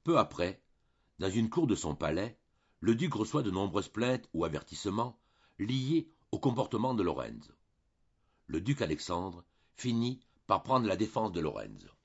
Peu après, dans une cour de son palais, le duc reçoit de nombreuses plaintes ou avertissements liés au comportement de Lorenzo. Le duc Alexandre finit par prendre la défense de Lorenzo.